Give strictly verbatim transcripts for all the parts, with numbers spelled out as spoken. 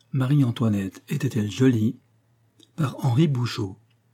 Marie-Antoinette était-elle jolie ? Par Henri Bouchot.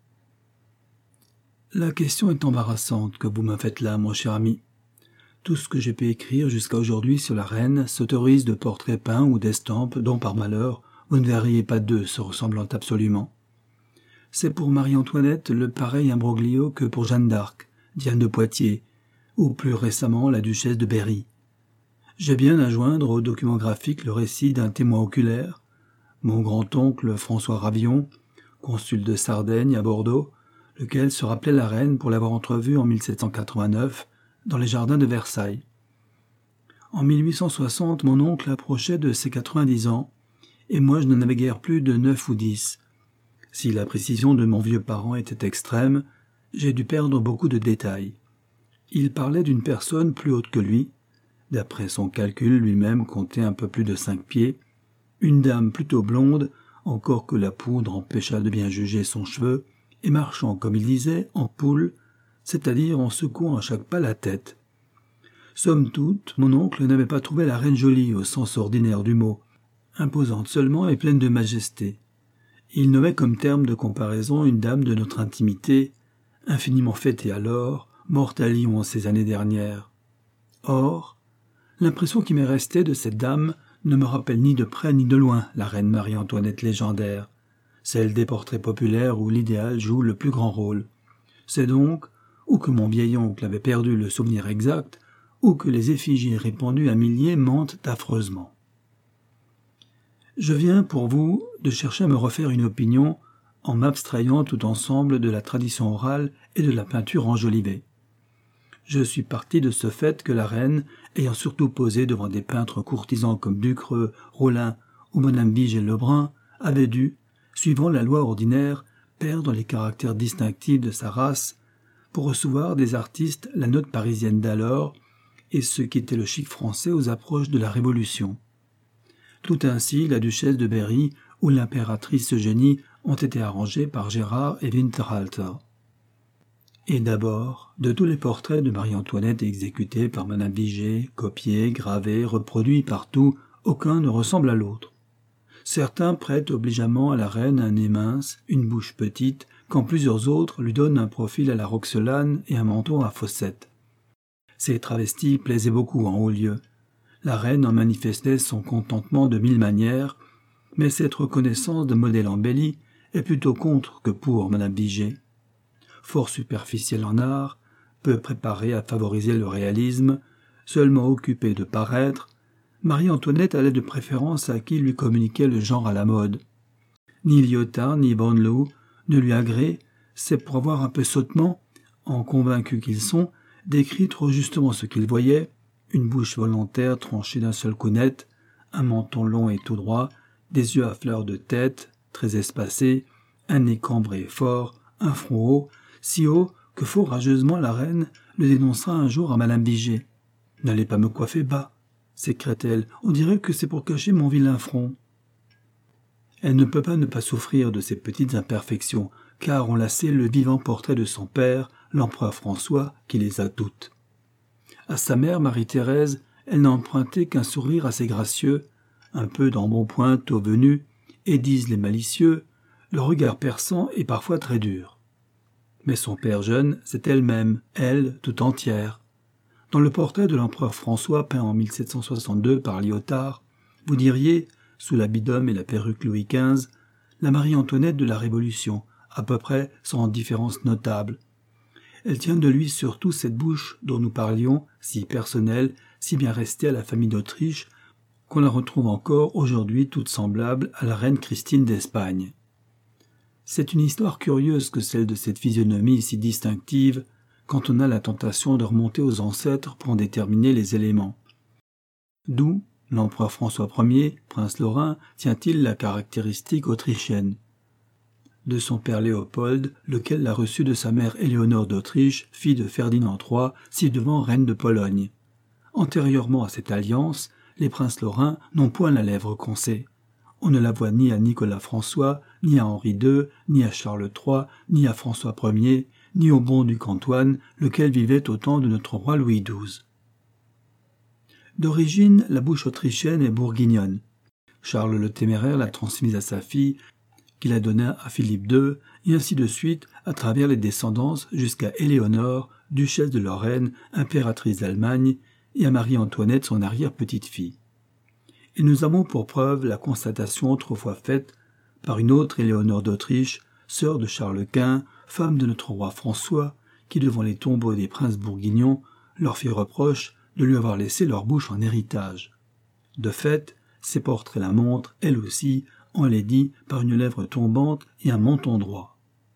La question est embarrassante que vous me faites là, mon cher ami. Tout ce que j'ai pu écrire jusqu'à aujourd'hui sur la reine s'autorise de portraits peints ou d'estampes dont, par malheur, vous ne verriez pas deux se ressemblant absolument. C'est pour Marie-Antoinette le pareil imbroglio que pour Jeanne d'Arc, Diane de Poitiers, ou plus récemment la duchesse de Berry. J'ai bien à joindre au document graphique le récit d'un témoin oculaire, mon grand-oncle François Ravion, consul de Sardaigne à Bordeaux, lequel se rappelait la reine pour l'avoir entrevue en mille sept cent quatre-vingt-neuf dans les jardins de Versailles. En mille huit cent soixante, mon oncle approchait de ses quatre-vingt-dix ans, et moi je n'en avais guère plus de neuf ou dix. Si la précision de mon vieux parent était extrême, j'ai dû perdre beaucoup de détails. Il parlait d'une personne plus haute que lui, d'après son calcul lui-même comptait un peu plus de cinq pieds, une dame plutôt blonde, encore que la poudre empêcha de bien juger son cheveu, et marchant, comme il disait, en poule, c'est-à-dire en secouant à chaque pas la tête. Somme toute, mon oncle n'avait pas trouvé la reine jolie au sens ordinaire du mot, imposante seulement et pleine de majesté. Il nommait comme terme de comparaison une dame de notre intimité, infiniment fêtée alors, morte à Lyon en ces années dernières. Or, l'impression qui m'est restée de cette dame ne me rappelle ni de près ni de loin la reine Marie-Antoinette légendaire, celle des portraits populaires où l'idéal joue le plus grand rôle. C'est donc, ou que mon vieil oncle avait perdu le souvenir exact, ou que les effigies répandues à milliers mentent affreusement. Je viens, pour vous, de chercher à me refaire une opinion en m'abstrayant tout ensemble de la tradition orale et de la peinture enjolivée. Je suis parti de ce fait que la reine, ayant surtout posé devant des peintres courtisans comme Ducreux, Rollin ou Madame Vigée-Lebrun, avait dû, suivant la loi ordinaire, perdre les caractères distinctifs de sa race pour recevoir des artistes la note parisienne d'alors et ce qui était le chic français aux approches de la Révolution. Tout ainsi, la duchesse de Berry ou l'impératrice Eugénie ont été arrangées par Gérard et Winterhalter. Et d'abord, de tous les portraits de Marie-Antoinette exécutés par Madame Vigée, copiés, gravés, reproduits partout, aucun ne ressemble à l'autre. Certains prêtent obligeamment à la reine un nez mince, une bouche petite, quand plusieurs autres lui donnent un profil à la Roxelane et un menton à fossette. Ces travestis plaisaient beaucoup en haut lieu. La reine en manifestait son contentement de mille manières, mais cette reconnaissance de modèle embelli est plutôt contre que pour Madame Vigée. Fort superficielle en art, peu préparée à favoriser le réalisme, seulement occupée de paraître, Marie-Antoinette allait de préférence à qui lui communiquait le genre à la mode. Ni Lyotard ni Van Loo ne lui agréent, c'est pour avoir un peu sottement, en convaincus qu'ils sont, décrit trop justement ce qu'ils voyaient, une bouche volontaire tranchée d'un seul coup net, un menton long et tout droit, des yeux à fleur de tête, très espacés, un nez cambré fort, un front haut, si haut que fort rageusement la reine le dénoncera un jour à Madame Vigée. « N'allez pas me coiffer bas !» s'écria-t-elle. « On dirait que c'est pour cacher mon vilain front. » Elle ne peut pas ne pas souffrir de ces petites imperfections, car on la sait le vivant portrait de son père, l'empereur François, qui les a toutes. À sa mère, Marie-Thérèse, elle n'a emprunté qu'un sourire assez gracieux, un peu d'embonpoint tôt venu, et disent les malicieux, le regard perçant et parfois très dur. Mais son père jeune, c'est elle-même, elle, tout entière. Dans le portrait de l'empereur François peint en mille sept cent soixante-deux par Lyotard, vous diriez, sous l'habit d'homme et la perruque Louis quinze, la Marie-Antoinette de la Révolution, à peu près sans différence notable. Elle tient de lui surtout cette bouche dont nous parlions, si personnelle, si bien restée à la famille d'Autriche, qu'on la retrouve encore aujourd'hui toute semblable à la reine Christine d'Espagne. C'est une histoire curieuse que celle de cette physionomie si distinctive, quand on a la tentation de remonter aux ancêtres pour en déterminer les éléments. D'où l'empereur François Ier, prince lorrain, tient-il la caractéristique autrichienne. De son père Léopold, lequel l'a reçu de sa mère Éléonore d'Autriche, fille de Ferdinand trois, ci-devant reine de Pologne. Antérieurement à cette alliance, les princes lorrains n'ont point la lèvre concée. On ne la voit ni à Nicolas François, ni à Henri deux, ni à Charles trois, ni à François Ier, ni au bon duc Antoine, lequel vivait au temps de notre roi Louis douze. D'origine, la bouche autrichienne est bourguignonne. Charles le Téméraire l'a transmise à sa fille, qui la donna à Philippe deux, et ainsi de suite à travers les descendances jusqu'à Éléonore, duchesse de Lorraine, impératrice d'Allemagne, et à Marie-Antoinette, son arrière-petite-fille. Et nous avons pour preuve la constatation autrefois faite par une autre Éléonore d'Autriche, sœur de Charles Quint, femme de notre roi François, qui devant les tombeaux des princes bourguignons leur fit reproche de lui avoir laissé leur bouche en héritage. De fait, ses portraits la montrent, elle aussi, enlaidie par une lèvre tombante et un menton droit.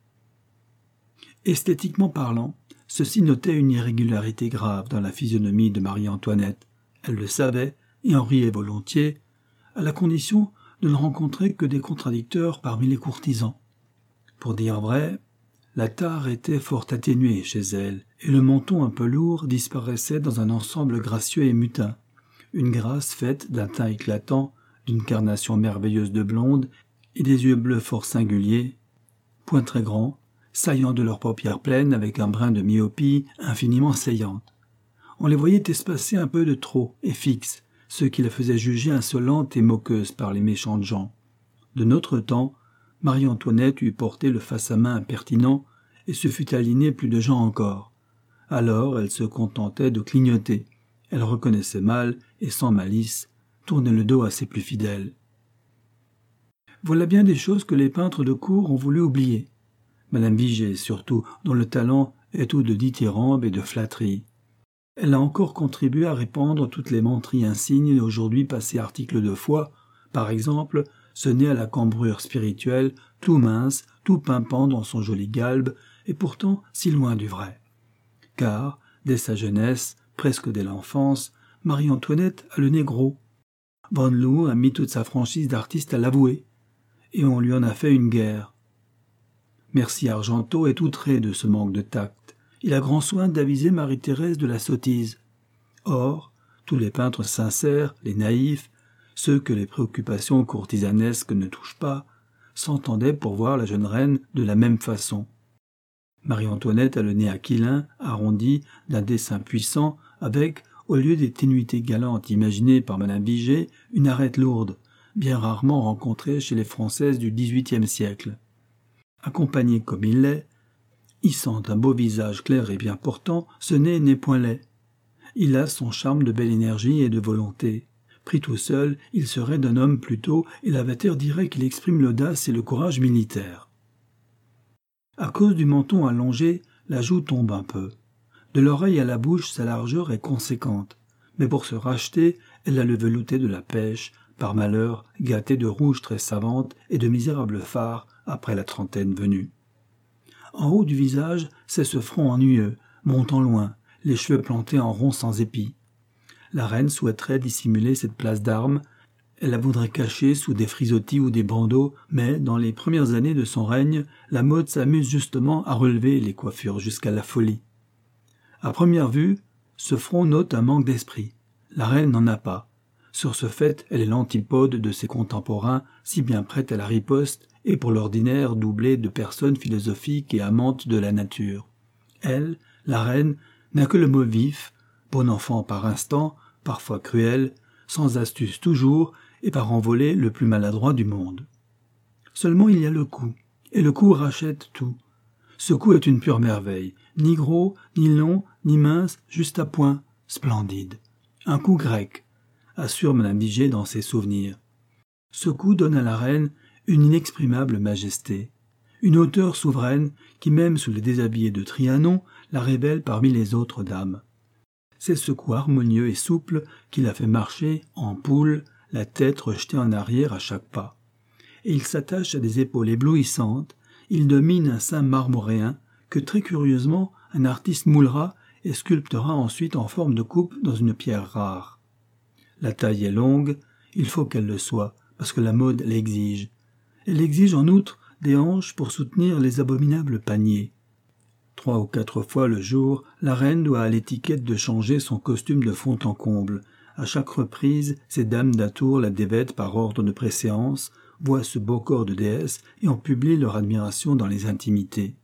Esthétiquement parlant, ceci notait une irrégularité grave dans la physionomie de Marie-Antoinette. Elle le savait et en riait volontiers, à la condition de ne rencontrer que des contradicteurs parmi les courtisans. Pour dire vrai, la tare était fort atténuée chez elle, et le menton un peu lourd disparaissait dans un ensemble gracieux et mutin, une grâce faite d'un teint éclatant, d'une carnation merveilleuse de blonde et des yeux bleus fort singuliers, point très grands, saillants de leurs paupières pleines avec un brin de myopie infiniment saillante. On les voyait espacés un peu de trop et fixes, ce qui la faisait juger insolente et moqueuse par les méchantes gens. De notre temps, Marie-Antoinette eût porté le face-à-main impertinent et se fût aligné plus de gens encore. Alors elle se contentait de clignoter. Elle reconnaissait mal et sans malice, tournait le dos à ses plus fidèles. Voilà bien des choses que les peintres de cour ont voulu oublier. Madame Vigée, surtout, dont le talent est tout de dithyrambe et de flatterie. Elle a encore contribué à répandre toutes les menteries insignes aujourd'hui passées articles de foi, par exemple, ce nez à la cambrure spirituelle, tout mince, tout pimpant dans son joli galbe, et pourtant si loin du vrai. Car, dès sa jeunesse, presque dès l'enfance, Marie-Antoinette a le nez gros. Van Loo a mis toute sa franchise d'artiste à l'avouer, et on lui en a fait une guerre. Merci Argenteau est outré de ce manque de tact. Il a grand soin d'aviser Marie-Thérèse de la sottise. Or, tous les peintres sincères, les naïfs, ceux que les préoccupations courtisanesques ne touchent pas, s'entendaient pour voir la jeune reine de la même façon. Marie-Antoinette a le nez aquilin, arrondi, d'un dessin puissant, avec, au lieu des ténuités galantes imaginées par Madame Vigée, une arête lourde, bien rarement rencontrée chez les Françaises du dix-huitième siècle. Accompagné comme il l'est, hissant un beau visage clair et bien portant, ce nez n'est point laid. Il a son charme de belle énergie et de volonté. Pris tout seul, il serait d'un homme plutôt, et Lavater dirait qu'il exprime l'audace et le courage militaire. À cause du menton allongé, la joue tombe un peu. De l'oreille à la bouche, sa largeur est conséquente, mais pour se racheter, elle a le velouté de la pêche, par malheur gâtée de rouge très savante et de misérables fards après la trentaine venue. En haut du visage, c'est ce front ennuyeux, montant loin, les cheveux plantés en rond sans épi. La reine souhaiterait dissimuler cette place d'armes, elle la voudrait cacher sous des frisottis ou des bandeaux, mais dans les premières années de son règne, la mode s'amuse justement à relever les coiffures jusqu'à la folie. À première vue, ce front note un manque d'esprit. La reine n'en a pas. Sur ce fait, elle est l'antipode de ses contemporains, si bien prête à la riposte, et pour l'ordinaire doublée de personnes philosophiques et amantes de la nature. Elle, la reine, n'a que le mot vif, bon enfant par instant, parfois cruel, sans astuce toujours, et par envolé le plus maladroit du monde. Seulement il y a le cou, et le cou rachète tout. Ce cou est une pure merveille, ni gros, ni long, ni mince, juste à point, splendide. Un cou grec, assure Madame Vigée dans ses souvenirs. Ce cou donne à la reine une inexprimable majesté, une hauteur souveraine qui, même sous les déshabillés de Trianon, la révèle parmi les autres dames. C'est ce cou harmonieux et souple qui la fait marcher en poule, la tête rejetée en arrière à chaque pas. Et il s'attache à des épaules éblouissantes, il domine un sein marmoréen que très curieusement un artiste moulera et sculptera ensuite en forme de coupe dans une pierre rare. La taille est longue, il faut qu'elle le soit, parce que la mode l'exige. Elle exige en outre des hanches pour soutenir les abominables paniers. Trois ou quatre fois le jour, la reine doit à l'étiquette de changer son costume de fond en comble. À chaque reprise, ces dames d'atour la dévêtent par ordre de préséance, voient ce beau corps de déesse et en publient leur admiration dans les intimités.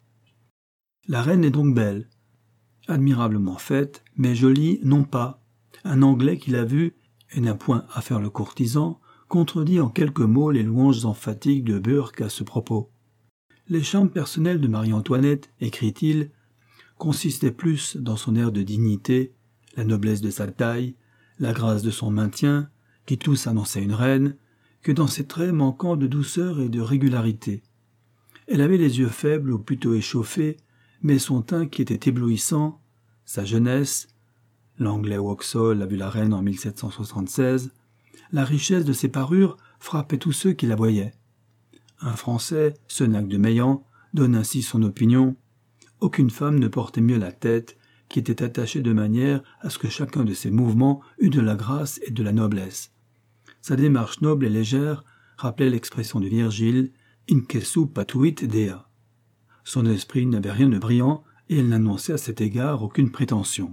La reine est donc belle, admirablement faite, mais jolie non pas. Un Anglais qui l'a vue, et n'a point à faire le courtisan, contredit en quelques mots les louanges emphatiques de Burke à ce propos. Les charmes personnels de Marie-Antoinette, écrit-il, consistaient plus dans son air de dignité, la noblesse de sa taille, la grâce de son maintien, qui tous annonçaient une reine, que dans ses traits manquants de douceur et de régularité. Elle avait les yeux faibles ou plutôt échauffés, mais son teint qui était éblouissant, sa jeunesse, l'anglais Vauxhall a vu la reine en mille sept cent soixante-seize, la richesse de ses parures frappait tous ceux qui la voyaient. Un Français, Senac de Meilhan, donne ainsi son opinion. Aucune femme ne portait mieux la tête, qui était attachée de manière à ce que chacun de ses mouvements eût de la grâce et de la noblesse. Sa démarche noble et légère rappelait l'expression de Virgile « Incesu patuit dea ». Son esprit n'avait rien de brillant et elle n'annonçait à cet égard aucune prétention.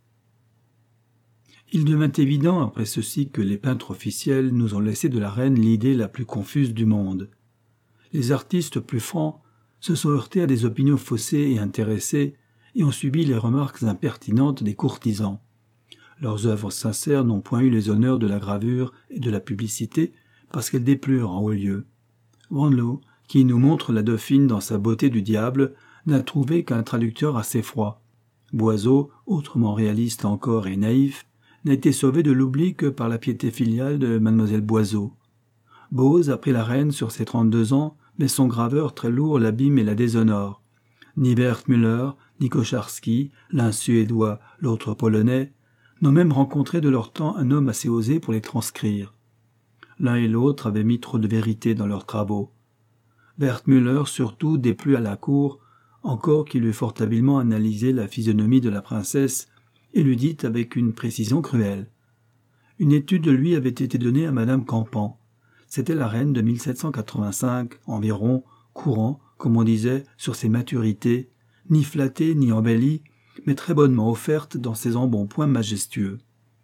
Il devint évident après ceci que les peintres officiels nous ont laissé de la reine l'idée la plus confuse du monde. Les artistes plus francs se sont heurtés à des opinions faussées et intéressées et ont subi les remarques impertinentes des courtisans. Leurs œuvres sincères n'ont point eu les honneurs de la gravure et de la publicité parce qu'elles déplurent en haut lieu. Vanloo, qui nous montre la dauphine dans sa beauté du diable, n'a trouvé qu'un traducteur assez froid. Boiseau, autrement réaliste encore et naïf, n'a été sauvé de l'oubli que par la piété filiale de mademoiselle Boiseau. Boze a pris la reine sur ses trente-deux ans, mais son graveur très lourd l'abîme et la déshonore. Ni Wertmüller, ni Kocharski, l'un suédois, l'autre polonais, n'ont même rencontré de leur temps un homme assez osé pour les transcrire. L'un et l'autre avaient mis trop de vérité dans leurs travaux. Wertmüller surtout déplut à la cour, encore qu'il eût fort habilement analysé la physionomie de la princesse et lui dit avec une précision cruelle. Une étude de lui avait été donnée à madame Campan. C'était la reine de mille sept cent quatre-vingt-cinq, environ, courant, comme on disait, sur ses maturités, ni flattée ni embellie, mais très bonnement offerte dans ses embonpoints majestueux.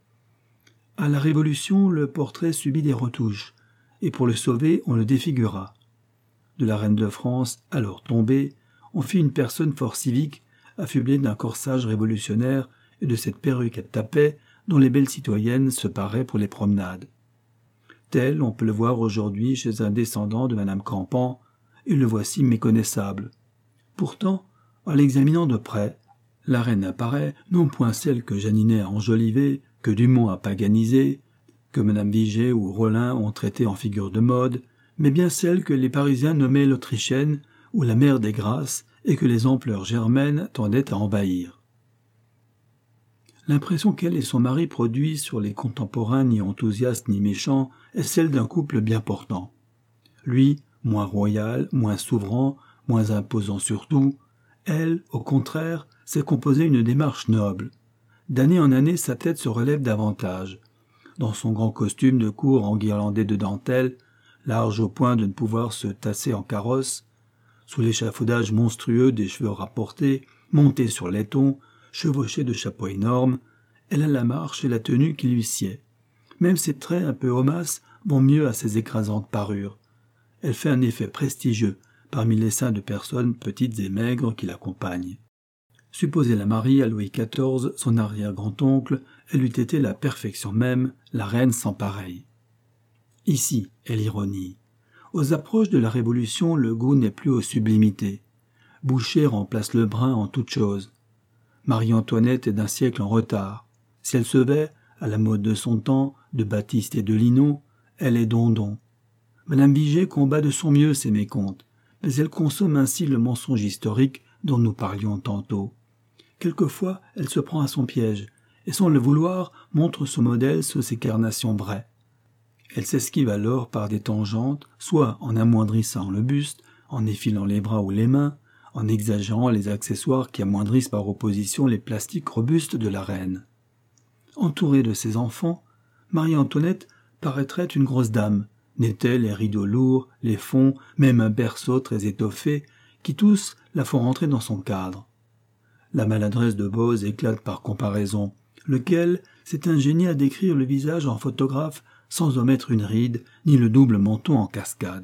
À la Révolution, le portrait subit des retouches, et pour le sauver, on le défigura. De la reine de France, alors tombée, on fit une personne fort civique, affublée d'un corsage révolutionnaire et de cette perruque à tapet dont les belles citoyennes se paraient pour les promenades. Tel, on peut le voir aujourd'hui chez un descendant de madame Campan, et le voici méconnaissable. Pourtant, en l'examinant de près, la reine apparaît non point celle que Janinet a enjolivée, que Dumont a paganisée, que madame Vigée ou Rollin ont traitée en figure de mode, mais bien celle que les Parisiens nommaient l'Autrichienne ou la mère des grâces et que les ampleurs germaines tendaient à envahir. L'impression qu'elle et son mari produisent sur les contemporains ni enthousiastes ni méchants est celle d'un couple bien portant. Lui, moins royal, moins souverain, moins imposant surtout, elle, au contraire, s'est composé une démarche noble. D'année en année, sa tête se relève davantage. Dans son grand costume de cour enguirlandé de dentelle, large au point de ne pouvoir se tasser en carrosse, sous l'échafaudage monstrueux des cheveux rapportés, montés sur laiton, chevauchés de chapeaux énormes, elle a la marche et la tenue qui lui sied. Même ses traits un peu homasses vont mieux à ses écrasantes parures. Elle fait un effet prestigieux parmi les seins de personnes petites et maigres qui l'accompagnent. Supposez la Marie à Louis quatorze, son arrière-grand-oncle, elle eût été la perfection même, la reine sans pareille. Ici est l'ironie. Aux approches de la Révolution, le goût n'est plus aux sublimités. Boucher remplace le brun en toute chose. Marie-Antoinette est d'un siècle en retard. Si elle se vêt, à la mode de son temps, de batiste et de linon, elle est dondon. Madame Vigée combat de son mieux ces mécomptes, mais elle consomme ainsi le mensonge historique dont nous parlions tantôt. Quelquefois, elle se prend à son piège, et sans le vouloir, montre son modèle sous ses carnations vraies. Elle s'esquive alors par des tangentes, soit en amoindrissant le buste, en effilant les bras ou les mains, en exagérant les accessoires qui amoindrissent par opposition les plastiques robustes de la reine. Entourée de ses enfants, Marie-Antoinette paraîtrait une grosse dame, n'était les rideaux lourds, les fonds, même un berceau très étoffé, qui tous la font rentrer dans son cadre. La maladresse de Boze éclate par comparaison, lequel s'est ingénié à décrire le visage en photographe sans omettre une ride, ni le double menton en cascade.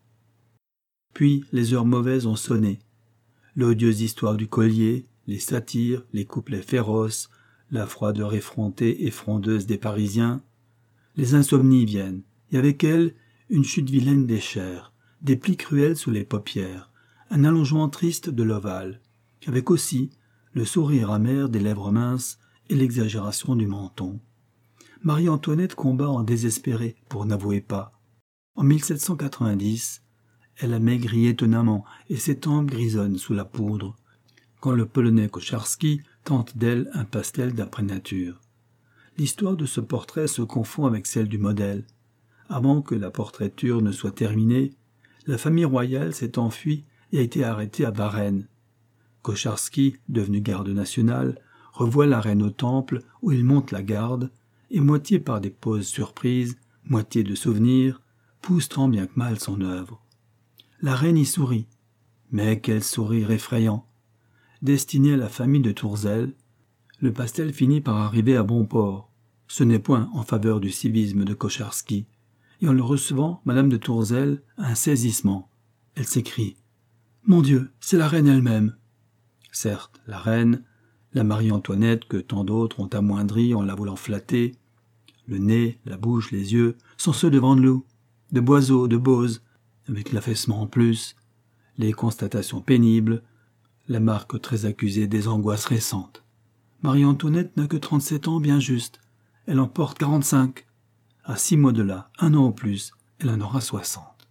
Puis les heures mauvaises ont sonné. L'odieuse histoire du collier, les satires, les couplets féroces, la froideur effrontée et frondeuse des Parisiens. Les insomnies viennent, et avec elle, une chute vilaine des chairs, des plis cruels sous les paupières, un allongement triste de l'ovale, avec aussi le sourire amer des lèvres minces et l'exagération du menton. Marie-Antoinette combat en désespérée pour n'avouer pas. En mille sept cent quatre-vingt-dix, elle a maigri étonnamment et ses tempes grisonnent sous la poudre, quand le Polonais Koczarski tente d'elle un pastel d'après nature. L'histoire de ce portrait se confond avec celle du modèle. Avant que la portraiture ne soit terminée, la famille royale s'est enfuie et a été arrêtée à Varennes. Koczarski, devenu garde national, revoit la reine au temple où il monte la garde, et moitié par des poses surprises, moitié de souvenirs, pousse tant bien que mal son œuvre. La reine y sourit, mais quel sourire effrayant! Destiné à la famille de Tourzel, le pastel finit par arriver à bon port. Ce n'est point en faveur du civisme de Koczarski, et en le recevant, Madame de Tourzel a un saisissement. Elle s'écrie « Mon Dieu, c'est la reine elle-même !» Certes, la reine, la Marie-Antoinette que tant d'autres ont amoindrie en la voulant flatter, le nez, la bouche, les yeux, sont ceux de Vanloo, de Boiseau, de Bose, avec l'affaissement en plus, les constatations pénibles, la marque très accusée des angoisses récentes. Marie-Antoinette n'a que trente-sept ans bien juste, elle en porte quarante-cinq. À six mois de là, un an au plus, elle en aura soixante.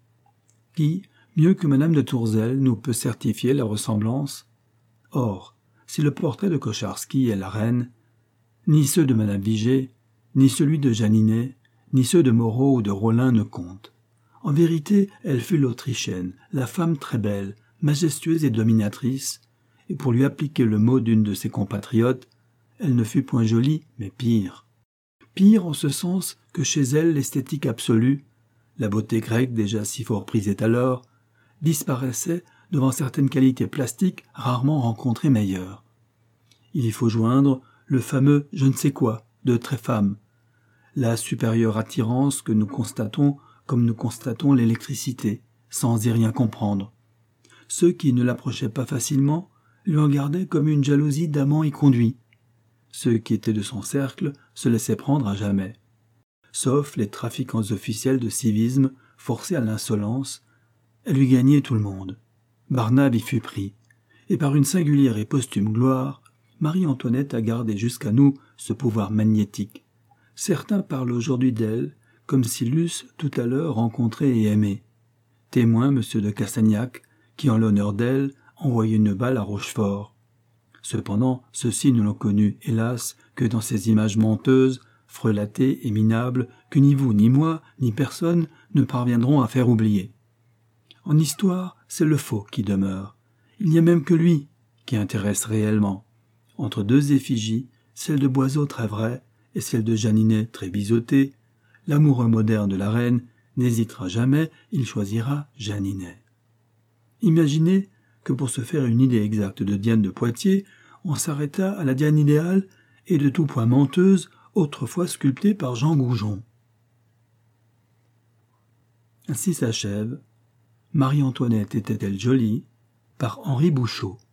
Qui, mieux que Madame de Tourzel, nous peut certifier la ressemblance? Or, si le portrait de Koczarski est la reine, ni ceux de Madame Vigée, ni celui de Janinet, ni ceux de Moreau ou de Rollin ne comptent. En vérité, elle fut l'Autrichienne, la femme très belle, majestueuse et dominatrice, et pour lui appliquer le mot d'une de ses compatriotes, elle ne fut point jolie, mais pire. Pire en ce sens que chez elle l'esthétique absolue, la beauté grecque déjà si fort prisée alors, disparaissait devant certaines qualités plastiques rarement rencontrées meilleures. Il y faut joindre le fameux « je ne sais quoi » de Trefam, la supérieure attirance que nous constatons comme nous constatons l'électricité, sans y rien comprendre. Ceux qui ne l'approchaient pas facilement lui en gardaient comme une jalousie d'amant y conduit. Ceux qui étaient de son cercle se laissaient prendre à jamais. Sauf les trafiquants officiels de civisme forcés à l'insolence, elle lui gagnait tout le monde. Barnave y fut pris, et par une singulière et posthume gloire, Marie-Antoinette a gardé jusqu'à nous ce pouvoir magnétique. Certains parlent aujourd'hui d'elle comme s'ils l'eussent tout à l'heure rencontrée et aimée. Témoin M. de Castagnac, qui en l'honneur d'elle envoyait une balle à Rochefort. Cependant, ceux-ci ne l'ont connue, hélas, que dans ces images menteuses, frelatées et minables, que ni vous, ni moi, ni personne ne parviendront à faire oublier. En histoire, c'est le faux qui demeure. Il n'y a même que lui qui intéresse réellement. Entre deux effigies, celle de Boiseau très vraie et celle de Janinet très biseautée, l'amoureux moderne de la reine n'hésitera jamais, il choisira Janinet. Imaginez que pour se faire une idée exacte de Diane de Poitiers, on s'arrêta à la Diane idéale et de tout point menteuse, autrefois sculptée par Jean Goujon. Ainsi s'achève Marie-Antoinette était-elle jolie par Henri Bouchot.